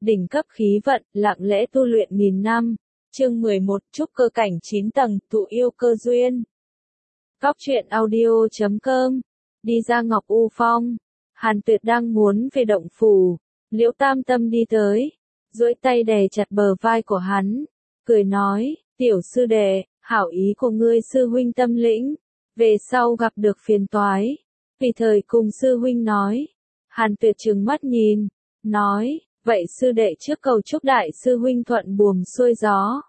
đỉnh cấp khí vận, lặng lẽ tu luyện nghìn năm. Chương 11, trúc cơ cảnh 9 tầng, tụ yêu cơ duyên. Góc truyện audio.com. Đi ra Ngọc U Phong. Hàn Tuyệt đang muốn về động phủ. Liễu Tam Tâm đi tới, duỗi tay đè chặt bờ vai của hắn, cười nói, tiểu sư đệ, hảo ý của ngươi sư huynh tâm lĩnh, về sau gặp được phiền toái, tùy thời cùng sư huynh nói. Hàn Tuyệt trừng mắt nhìn, nói, vậy sư đệ trước cầu chúc đại sư huynh thuận buồm xuôi gió.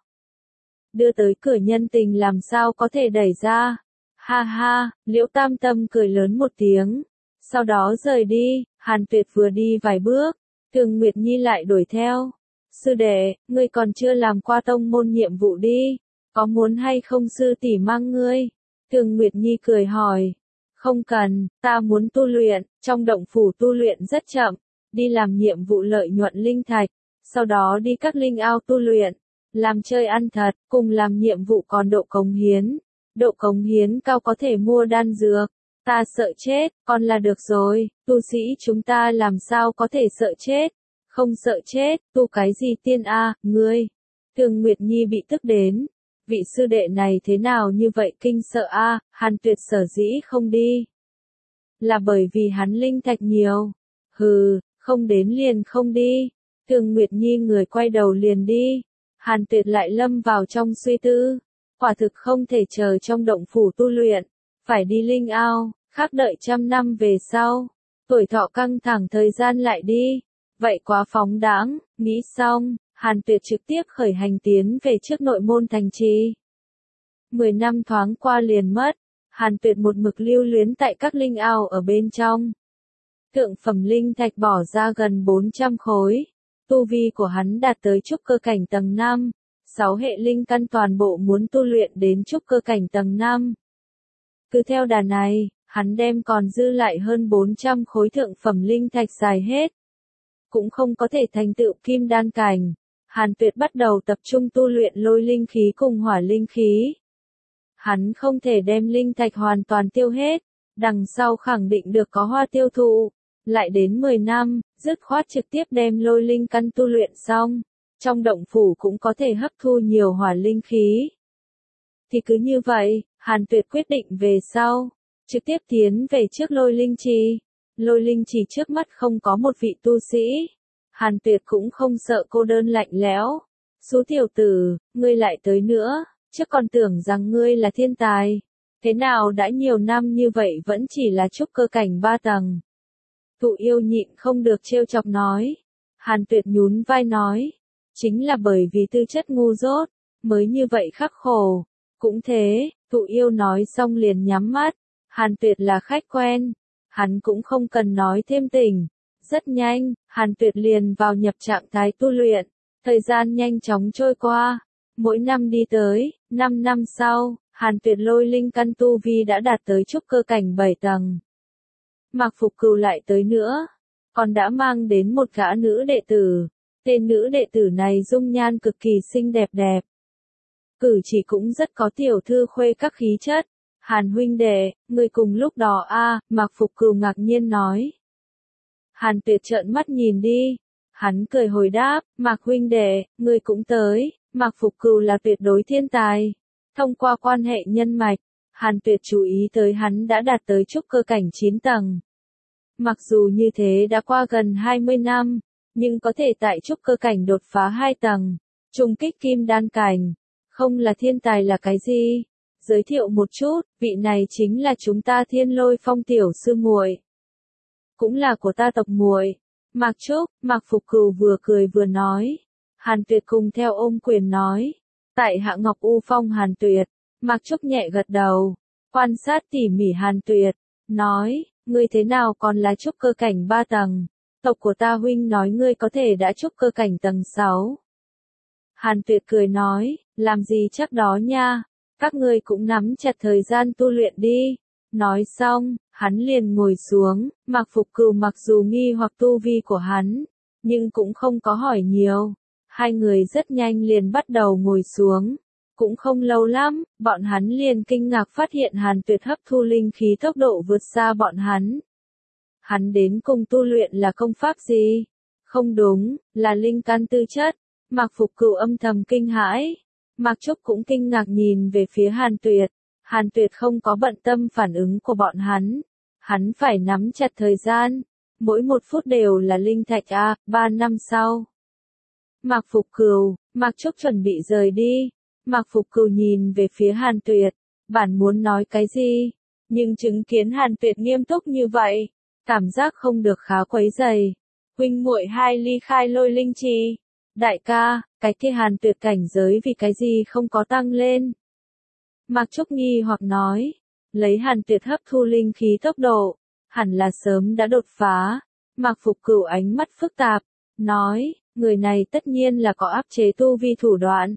Đưa tới cửa nhân tình làm sao có thể đẩy ra. Ha ha, Liễu Tam Tâm cười lớn một tiếng, sau đó rời đi. Hàn Tuyệt vừa đi vài bước, Thường Nguyệt Nhi lại đuổi theo. Sư đệ, ngươi còn chưa làm qua tông môn nhiệm vụ đi, có muốn hay không sư tỷ mang ngươi? Thường Nguyệt Nhi cười hỏi. Không cần, ta muốn tu luyện, trong động phủ tu luyện rất chậm, đi làm nhiệm vụ lợi nhuận linh thạch, sau đó đi các linh ao tu luyện, làm chơi ăn thật, cùng làm nhiệm vụ còn độ cống hiến. Độ cống hiến cao có thể mua đan dược. Ta sợ chết, còn là được rồi, tu sĩ chúng ta làm sao có thể sợ chết? Không sợ chết, tu cái gì tiên a, ngươi? Thường Nguyệt Nhi bị tức đến. Vị sư đệ này thế nào như vậy kinh sợ a? Hàn Tuyệt sở dĩ không đi, là bởi vì hắn linh thạch nhiều. Hừ, không đến liền không đi. Thường Nguyệt Nhi người quay đầu liền đi. Hàn Tuyệt lại lâm vào trong suy tư. Quả thực không thể chờ trong động phủ tu luyện, phải đi linh ao, khác đợi 100 năm về sau. Tuổi thọ căng thẳng thời gian lại đi. Vậy quá phóng đãng, nghĩ xong, Hàn Tuyệt trực tiếp khởi hành tiến về trước nội môn thành trì. 10 năm thoáng qua liền mất, Hàn Tuyệt một mực lưu luyến tại các linh ao ở bên trong. Thượng phẩm linh thạch bỏ ra gần 400 khối, tu vi của hắn đạt tới trúc cơ cảnh tầng 5, 6 hệ linh căn toàn bộ muốn tu luyện đến trúc cơ cảnh tầng 5. Cứ theo đà này, hắn đem còn dư lại hơn 400 khối thượng phẩm linh thạch xài hết, cũng không có thể thành tựu kim đan cảnh. Hàn Tuyệt bắt đầu tập trung tu luyện lôi linh khí cùng hỏa linh khí. Hắn không thể đem linh thạch hoàn toàn tiêu hết, đằng sau khẳng định được có hoa tiêu thụ. Lại đến 10 năm, dứt khoát trực tiếp đem lôi linh căn tu luyện xong, trong động phủ cũng có thể hấp thu nhiều hỏa linh khí. Thì cứ như vậy, Hàn Tuyệt quyết định về sau, trực tiếp tiến về trước lôi linh trì. Lôi linh trì trước mắt không có một vị tu sĩ. Hàn Tuyệt cũng không sợ cô đơn lạnh lẽo. Xú tiểu tử, ngươi lại tới nữa, chứ còn tưởng rằng ngươi là thiên tài. Thế nào đã nhiều năm như vậy vẫn chỉ là trúc cơ cảnh 3 tầng. Tụ yêu nhịn không được trêu chọc nói. Hàn Tuyệt nhún vai nói. Chính là bởi vì tư chất ngu dốt, mới như vậy khắc khổ. Cũng thế, tụ yêu nói xong liền nhắm mắt. Hàn Tuyệt là khách quen, hắn cũng không cần nói thêm tình. Rất nhanh, Hàn Tuyệt liền vào nhập trạng thái tu luyện. Thời gian nhanh chóng trôi qua. Mỗi năm đi tới, 5 năm sau, Hàn Tuyệt lôi linh căn tu vi đã đạt tới trúc cơ cảnh 7 tầng. Mạc Phục Cừu lại tới nữa, còn đã mang đến một gã nữ đệ tử. Tên nữ đệ tử này dung nhan cực kỳ xinh đẹp đẹp. Cử chỉ cũng rất có tiểu thư khuê các khí chất. Hàn huynh đệ, người cùng lúc đó a, Mạc Phục Cừu ngạc nhiên nói. Hàn Tuyệt trợn mắt nhìn đi. Hắn cười hồi đáp, Mạc huynh đệ, người cũng tới. Mạc Phục Cừu là tuyệt đối thiên tài. Thông qua quan hệ nhân mạch, Hàn Tuyệt chú ý tới hắn đã đạt tới trúc cơ cảnh 9 tầng. Mặc dù như thế đã qua gần 20 năm, nhưng có thể tại trúc cơ cảnh đột phá 2 tầng, trùng kích kim đan cảnh, không là thiên tài là cái gì? Giới thiệu một chút, vị này chính là chúng ta Thiên Lôi Phong tiểu sư muội, cũng là của ta tộc muội. Mạc Trúc, Mạc Phục Cừu vừa cười vừa nói. Hàn Tuyệt cùng theo ôm quyền nói. Tại hạ Ngọc U Phong Hàn Tuyệt. Mạc Trúc nhẹ gật đầu, quan sát tỉ mỉ Hàn Tuyệt, nói, ngươi thế nào còn là trúc cơ cảnh 3 tầng? Tộc của ta huynh nói ngươi có thể đã trúc cơ cảnh tầng 6. Hàn Tuyệt cười nói, làm gì chắc đó nha, các ngươi cũng nắm chặt thời gian tu luyện đi. Nói xong, hắn liền ngồi xuống. Mạc Phục Cừu mặc dù nghi hoặc tu vi của hắn, nhưng cũng không có hỏi nhiều. Hai người rất nhanh liền bắt đầu ngồi xuống. Cũng không lâu lắm, bọn hắn liền kinh ngạc phát hiện Hàn Tuyệt hấp thu linh khí tốc độ vượt xa bọn hắn. Hắn đến cùng tu luyện là công pháp gì? Không đúng, là linh căn tư chất. Mạc Phục Cửu âm thầm kinh hãi. Mạc Trúc cũng kinh ngạc nhìn về phía Hàn Tuyệt. Hàn Tuyệt không có bận tâm phản ứng của bọn hắn. Hắn phải nắm chặt thời gian. Mỗi 1 phút đều là linh thạch 3 năm sau. Mạc Phục Cửu, Mạc Trúc chuẩn bị rời đi. Mạc Phục Cửu nhìn về phía Hàn Tuyệt. Bản muốn nói cái gì? Nhưng chứng kiến Hàn Tuyệt nghiêm túc như vậy. Cảm giác không được khá quấy rầy. Huynh muội hai ly khai Lôi Linh Trì. Đại ca, cái kia Hàn Tuyệt cảnh giới vì cái gì không có tăng lên? Mạc Trúc nghi hoặc nói. Lấy Hàn Tuyệt hấp thu linh khí tốc độ. Hẳn là sớm đã đột phá. Mạc Phục Cửu ánh mắt phức tạp. Nói, người này tất nhiên là có áp chế tu vi thủ đoạn.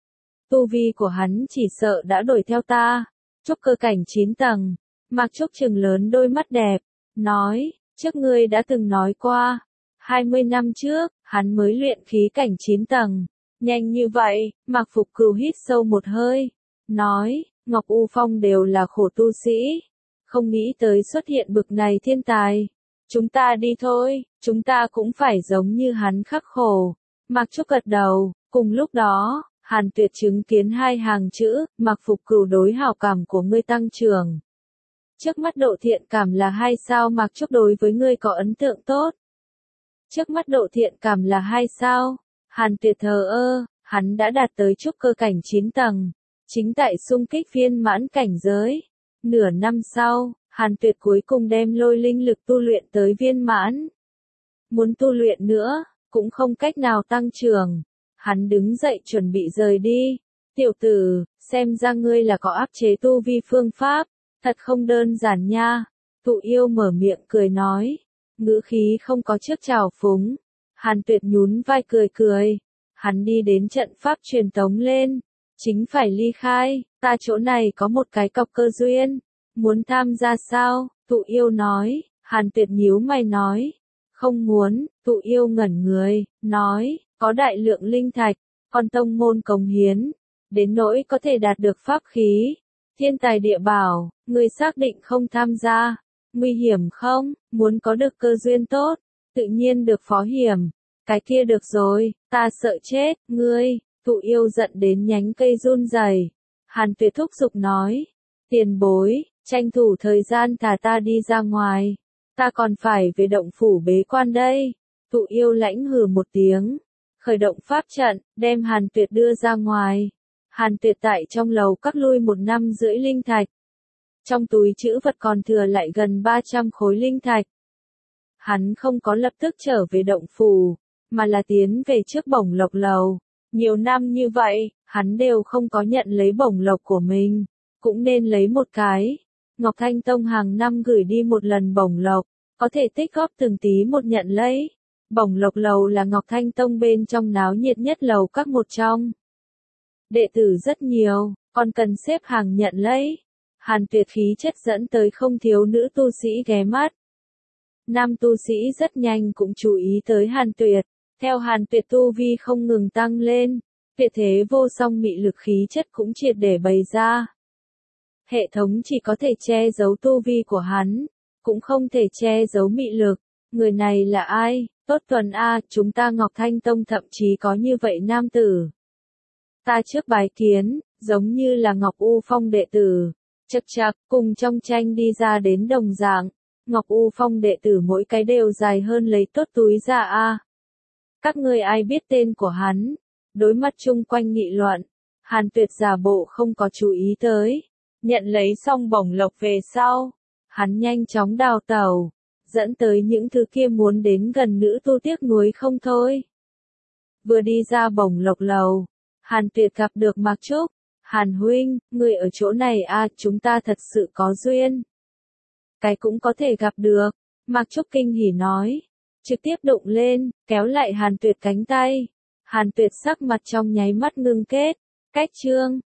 Tu vi của hắn chỉ sợ đã đuổi theo ta. Trúc cơ cảnh 9 tầng. Mạc Trúc trừng lớn đôi mắt đẹp. Nói, trước ngươi đã từng nói qua. 20 năm trước, hắn mới luyện khí cảnh 9 tầng. Nhanh như vậy, Mạc Phục Cửu hít sâu một hơi. Nói, Ngọc U Phong đều là khổ tu sĩ. Không nghĩ tới xuất hiện bực này thiên tài. Chúng ta đi thôi, chúng ta cũng phải giống như hắn khắc khổ. Mạc Trúc gật đầu, cùng lúc đó, Hàn Tuyệt chứng kiến 2 hàng chữ, Mạc Phục Cửu đối hảo cảm của ngươi tăng trưởng. Trước mắt độ thiện cảm là 2 sao, Mạc Trúc đối với ngươi có ấn tượng tốt. Trước mắt độ thiện cảm là 2 sao, Hàn Tuyệt thờ ơ, hắn đã đạt tới trúc cơ cảnh 9 tầng, chính tại xung kích viên mãn cảnh giới. Nửa năm sau, Hàn Tuyệt cuối cùng đem lôi linh lực tu luyện tới viên mãn. Muốn tu luyện nữa, cũng không cách nào tăng trưởng. Hắn đứng dậy chuẩn bị rời đi. Tiểu tử, xem ra ngươi là có áp chế tu vi phương pháp. Thật không đơn giản nha. Tụ yêu mở miệng cười nói. Ngữ khí không có trước trào phúng. Hàn Tuyệt nhún vai cười cười. Hắn đi đến trận pháp truyền tống lên. Chính phải ly khai. Ta chỗ này có một cái cọc cơ duyên. Muốn tham gia sao? Tụ yêu nói. Hàn Tuyệt nhíu mày nói. Không muốn. Tụ yêu ngẩn người. Nói. Có đại lượng linh thạch. Con tông môn cống hiến. Đến nỗi có thể đạt được pháp khí. Thiên tài địa bảo. Ngươi xác định không tham gia. Nguy hiểm không? Muốn có được cơ duyên tốt. Tự nhiên được phó hiểm. Cái kia được rồi. Ta sợ chết. Ngươi. Tụ yêu giận đến nhánh cây run rẩy. Hàn Tuyệt thúc giục nói. Tiền bối. Tranh thủ thời gian thả ta đi ra ngoài. Ta còn phải về động phủ bế quan đây. Tụ yêu lãnh hừ một tiếng. Khởi động pháp trận, đem Hàn Tuyệt đưa ra ngoài. Hàn Tuyệt tại trong lầu cắt lui 1 năm rưỡi linh thạch. Trong túi trữ vật còn thừa lại gần 300 khối linh thạch. Hắn không có lập tức trở về động phủ, mà là tiến về trước bổng lộc lầu. Nhiều năm như vậy, hắn đều không có nhận lấy bổng lộc của mình. Cũng nên lấy một cái. Ngọc Thanh Tông hàng năm gửi đi một lần bổng lộc, có thể tích góp từng tí một nhận lấy. Bổng lộc lầu là Ngọc Thanh Tông bên trong náo nhiệt nhất lầu các một trong. Đệ tử rất nhiều, còn cần xếp hàng nhận lấy. Hàn Tuyệt khí chất dẫn tới không thiếu nữ tu sĩ ghé mắt. Nam tu sĩ rất nhanh cũng chú ý tới Hàn Tuyệt. Theo Hàn Tuyệt tu vi không ngừng tăng lên, tuyệt thế vô song mị lực khí chất cũng triệt để bày ra. Hệ thống chỉ có thể che giấu tu vi của hắn, cũng không thể che giấu mị lực. Người này là ai? Tốt tuần A, chúng ta Ngọc Thanh Tông thậm chí có như vậy nam tử. Ta trước bái kiến, giống như là Ngọc U Phong đệ tử. Chậc chậc, cùng trong tranh đi ra đến đồng dạng. Ngọc U Phong đệ tử mỗi cái đều dài hơn lấy tốt túi ra A. Các ngươi ai biết tên của hắn? Đối mặt chung quanh nghị luận. Hàn Tuyệt giả bộ không có chú ý tới. Nhận lấy xong bổng lộc về sau. Hắn nhanh chóng đào tẩu. Dẫn tới những thứ kia muốn đến gần nữ tu tiếc nuối không thôi. Vừa đi ra bổng lộc lầu. Hàn Tuyệt gặp được Mạc Trúc. Hàn huynh, người ở chỗ này à, chúng ta thật sự có duyên. Cái cũng có thể gặp được. Mạc Trúc kinh hỉ nói. Trực tiếp đụng lên, kéo lại Hàn Tuyệt cánh tay. Hàn Tuyệt sắc mặt trong nháy mắt ngưng kết. Cách chương.